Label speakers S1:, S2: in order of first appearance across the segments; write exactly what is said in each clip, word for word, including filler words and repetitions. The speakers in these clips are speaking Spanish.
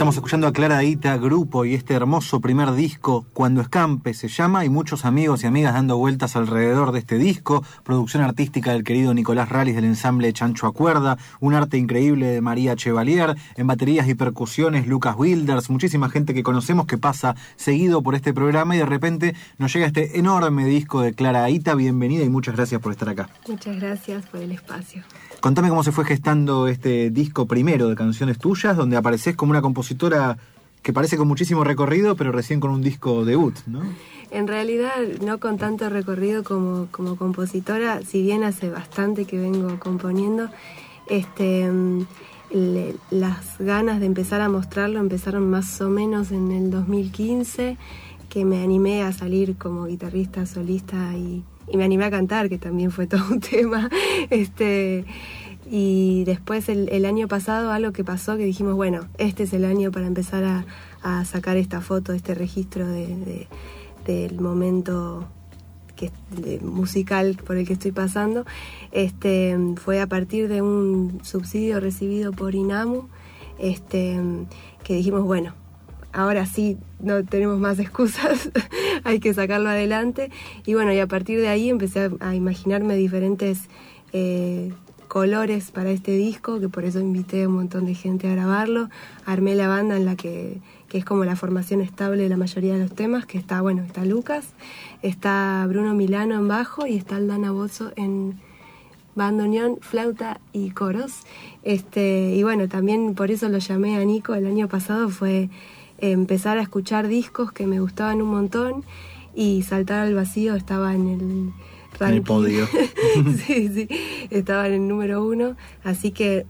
S1: Estamos escuchando a Clara Aita, grupo, y este hermoso primer disco, Cuando Escampe se llama, y muchos amigos y amigas dando vueltas alrededor de este disco, producción artística del querido Nicolás Ralis del ensamble Chancho a Cuerda, un arte increíble de María Chevalier, en baterías y percusiones Lucas Wilders, muchísima gente que conocemos que pasa seguido por este programa y de repente nos llega este enorme disco de Clara Aita. Bienvenida y muchas gracias por estar acá.
S2: Muchas gracias por el espacio.
S1: Contame cómo se fue gestando este disco primero de canciones tuyas, donde apareces como una compositora que parece con muchísimo recorrido, pero recién con un disco debut, ¿no?
S2: En realidad, no con tanto recorrido como, como compositora, si bien hace bastante que vengo componiendo, este, le, las ganas de empezar a mostrarlo empezaron más o menos en el dos mil quince, que me animé a salir como guitarrista solista y, y me animé a cantar, que también fue todo un tema. Este, y después el, el año pasado algo que pasó que dijimos, bueno, este es el año para empezar a, a sacar esta foto, este registro de, de, del momento que, de, musical por el que estoy pasando. Este, fue a partir de un subsidio recibido por INAMU, este, que dijimos, bueno, ahora sí no tenemos más excusas, hay que sacarlo adelante. Y bueno, y a partir de ahí empecé a, a imaginarme diferentes eh, colores para este disco, que por eso invité a un montón de gente a grabarlo. Armé la banda en la que, que es como la formación estable de la mayoría de los temas, que está, bueno, está Lucas, está Bruno Milano en bajo y está Aldana Bozzo en bandoneón, flauta y coros. Este, y bueno, también por eso lo llamé a Nico el año pasado, fue empezar a escuchar discos que me gustaban un montón y saltar al vacío. Estaba en el ranking.
S1: En el podio.
S2: sí, sí, estaba en el número uno, así que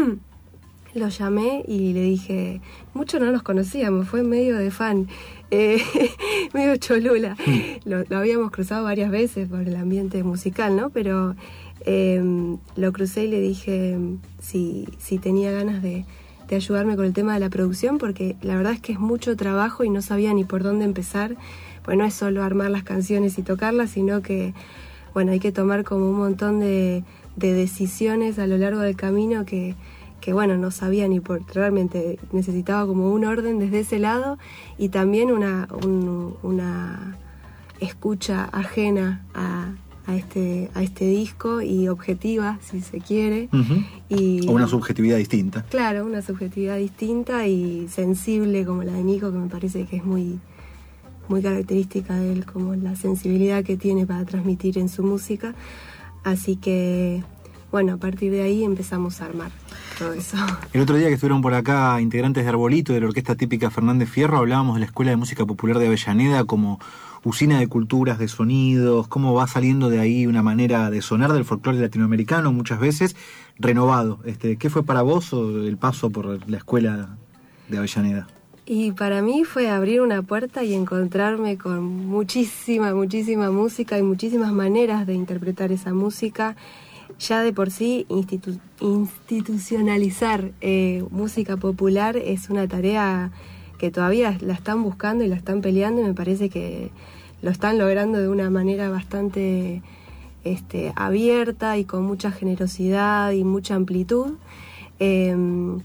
S2: lo llamé y le dije, mucho no los conocíamos, fue medio de fan, eh, medio cholula, lo, lo habíamos cruzado varias veces por el ambiente musical, ¿no? Pero eh, lo crucé y le dije si, si tenía ganas de de ayudarme con el tema de la producción, porque la verdad es que es mucho trabajo y no sabía ni por dónde empezar, pues no es solo armar las canciones y tocarlas, sino que, bueno, hay que tomar como un montón de, de decisiones a lo largo del camino que, que, bueno, no sabía ni por, realmente necesitaba como un orden desde ese lado y también una, un, una escucha ajena a a este a este disco y objetiva, si se quiere.
S1: Uh-huh.
S2: Y,
S1: o una subjetividad distinta.
S2: Claro, una subjetividad distinta y sensible como la de Nico, que me parece que es muy, muy característica de él, como la sensibilidad que tiene para transmitir en su música. Así que, bueno, a partir de ahí empezamos a armar todo eso.
S1: El otro día que estuvieron por acá integrantes de Arbolito, de la orquesta típica Fernández Fierro, hablábamos de la Escuela de Música Popular de Avellaneda como usina de culturas, de sonidos, cómo va saliendo de ahí una manera de sonar del folclore latinoamericano, muchas veces renovado. Este, ¿qué fue para vos el paso por la Escuela de Avellaneda?
S2: Y para mí fue abrir una puerta y encontrarme con muchísima, muchísima música y muchísimas maneras de interpretar esa música. Ya de por sí, institu- institucionalizar eh, música popular es una tarea que todavía la están buscando y la están peleando, y me parece que lo están logrando de una manera bastante este, abierta y con mucha generosidad y mucha amplitud. Eh,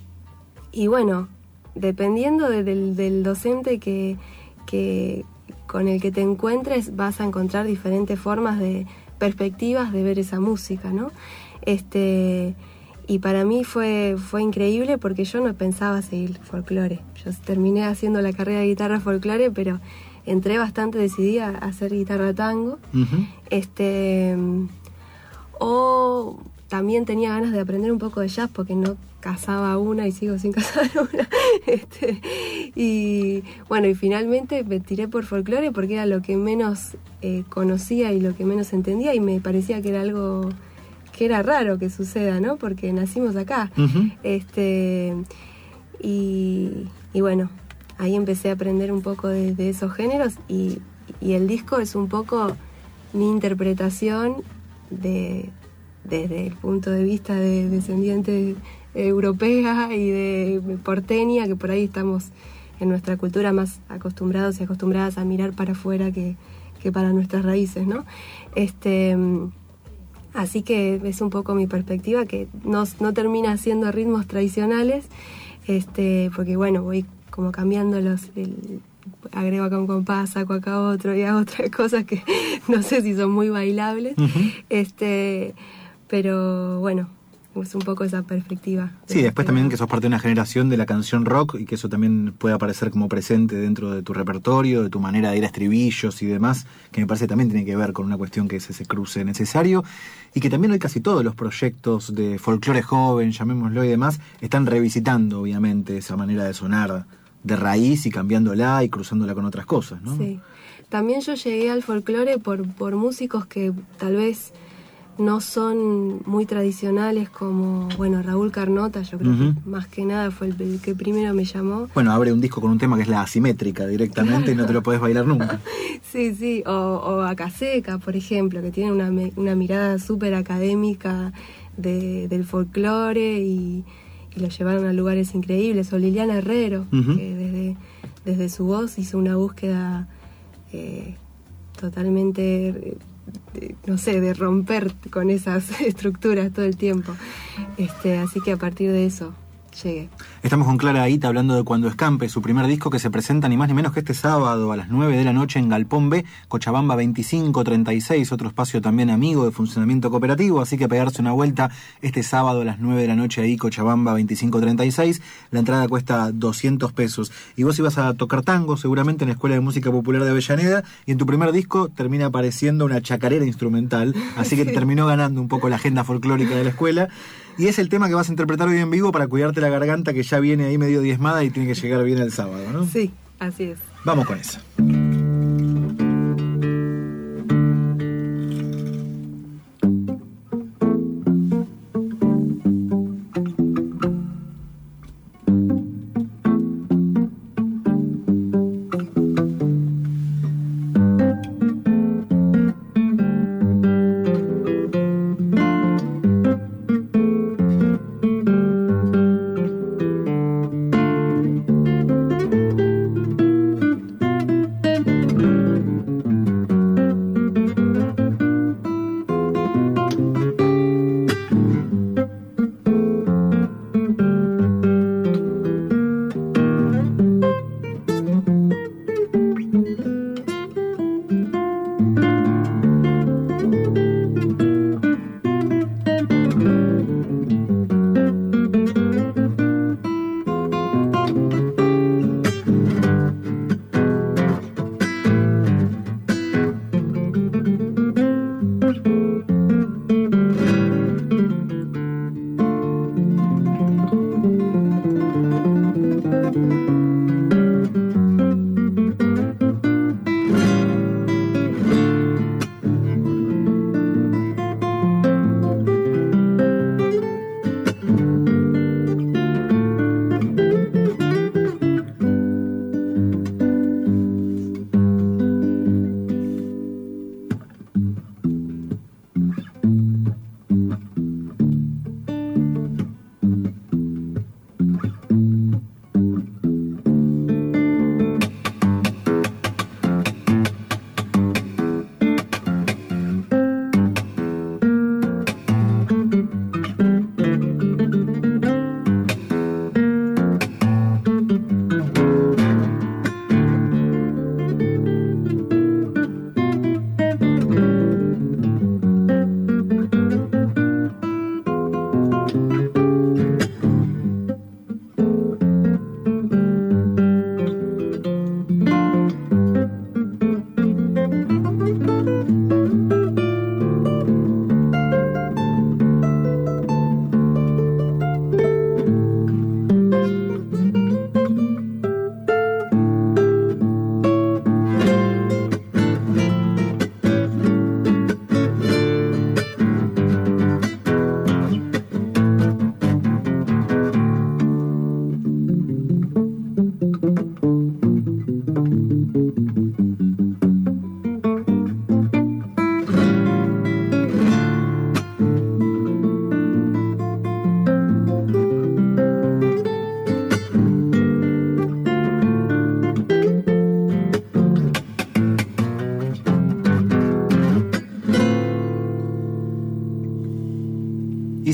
S2: y bueno, dependiendo de, del, del docente que, que, con el que te encuentres, vas a encontrar diferentes formas de perspectivas de ver esa música, ¿no? Este... Y para mí fue, fue increíble porque yo no pensaba seguir folclore. Yo terminé haciendo la carrera de guitarra folclore, pero entré bastante decidida a hacer guitarra tango. Uh-huh. Este, o también tenía ganas de aprender un poco de jazz porque no casaba una y sigo sin casar una. Este, y bueno, y finalmente me tiré por folclore porque era lo que menos eh, conocía y lo que menos entendía, y me parecía que era algo que era raro que suceda, ¿no? Porque nacimos acá. Uh-huh. Este, y, y bueno, ahí empecé a aprender un poco de, de esos géneros, y, y el disco es un poco mi interpretación de, desde el punto de vista de descendiente europea y de porteña, que por ahí estamos en nuestra cultura más acostumbrados y acostumbradas a mirar para afuera que, que para nuestras raíces, ¿no? Este... Así que es un poco mi perspectiva, que no, no termina siendo ritmos tradicionales, este, porque bueno, voy como cambiándolos, el, agrego acá un compás, saco acá otro y hago otras cosas que no sé si son muy bailables. Uh-huh. este pero bueno, es un poco esa perspectiva.
S1: Sí, después también que sos parte de una generación de la canción rock y que eso también puede aparecer como presente dentro de tu repertorio, de tu manera de ir a estribillos y demás, que me parece también tiene que ver con una cuestión que es ese cruce necesario, y que también hoy casi todos los proyectos de folclore joven, llamémoslo y demás, están revisitando obviamente esa manera de sonar de raíz y cambiándola y cruzándola con otras cosas, ¿no?
S2: Sí. También yo llegué al folclore por, por músicos que tal vez no son muy tradicionales, como, bueno, Raúl Carnota, yo creo uh-huh. que más que nada fue el, el que primero me llamó.
S1: Bueno, abre un disco con un tema que es la asimétrica directamente, claro. Y no te lo podés bailar nunca.
S2: Sí, sí, o, o Acaseca, por ejemplo, que tiene una, una mirada súper académica de, del folclore y, y lo llevaron a lugares increíbles, o Liliana Herrero, uh-huh. que desde, desde su voz hizo una búsqueda eh, totalmente... De, no sé, de romper con esas estructuras todo el tiempo. Este, así que a partir de eso llegué.
S1: Estamos con Clara Hita hablando de Cuando Escampe, su primer disco que se presenta ni más ni menos que este sábado a las nueve de la noche en Galpón B, Cochabamba veinticinco treinta y seis, otro espacio también amigo de funcionamiento cooperativo, así que pegarse una vuelta este sábado a las nueve de la noche ahí, Cochabamba veinticinco treinta y seis. La entrada cuesta doscientos pesos. Y vos ibas a tocar tango seguramente en la Escuela de Música Popular de Avellaneda, y en tu primer disco termina apareciendo una chacarera instrumental, así que te terminó ganando un poco la agenda folclórica de la escuela. Y es el tema que vas a interpretar hoy en vivo para cuidarte la garganta, que ya viene ahí medio diezmada y tiene que llegar bien el sábado, ¿no?
S2: Sí, así es.
S1: Vamos con eso.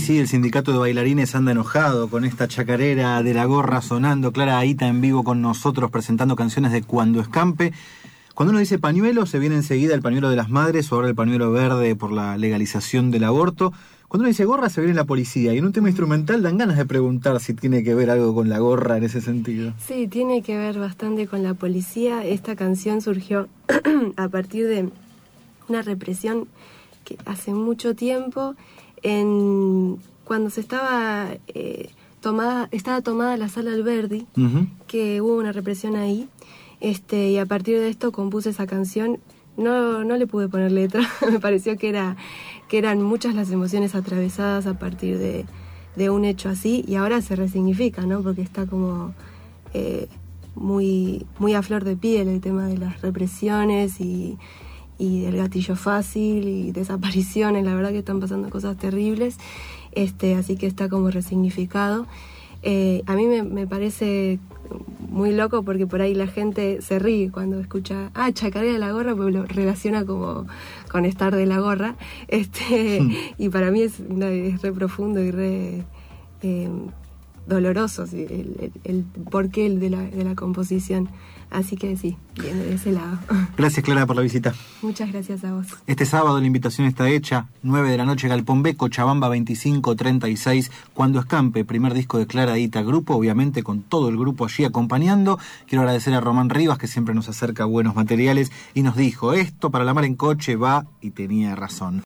S1: sí, el sindicato de bailarines anda enojado con esta chacarera de la gorra sonando. Clara Aita en vivo con nosotros presentando canciones de Cuando Escampe. Cuando uno dice pañuelo, se viene enseguida el pañuelo de las madres o ahora el pañuelo verde por la legalización del aborto. Cuando uno dice gorra, se viene la policía. Y en un tema instrumental dan ganas de preguntar si tiene que ver algo con la gorra en ese sentido.
S2: Sí, tiene que ver bastante con la policía. Esta canción surgió a partir de una represión que hace mucho tiempo, en cuando se estaba eh, tomada, estaba tomada la sala Alberdi, uh-huh. que hubo una represión ahí, este, y a partir de esto compuse esa canción. No, no le pude poner letra, me pareció que era que eran muchas las emociones atravesadas a partir de, de un hecho así, y ahora se resignifica, ¿no? Porque está como eh, muy, muy a flor de piel el tema de las represiones y, y del gatillo fácil y desapariciones. La verdad que están pasando cosas terribles, este, así que está como resignificado. Eh, a mí me, me parece muy loco porque por ahí la gente se ríe cuando escucha, ah, chacarera de la gorra, porque lo relaciona como con estar de la gorra, este, mm. y para mí es, es re profundo y re eh, doloroso, ¿sí? el, el, el porqué de la, de la composición. Así que sí, viene de ese lado.
S1: Gracias, Clara, por la visita.
S2: Muchas gracias a vos.
S1: Este sábado la invitación está hecha, nueve de la noche, Galpón B, Cochabamba veinticinco treinta y seis, Cuando Escampe, primer disco de Clara Aita Grupo, obviamente con todo el grupo allí acompañando. Quiero agradecer a Román Rivas, que siempre nos acerca buenos materiales, y nos dijo, esto para la mar en coche va, y tenía razón.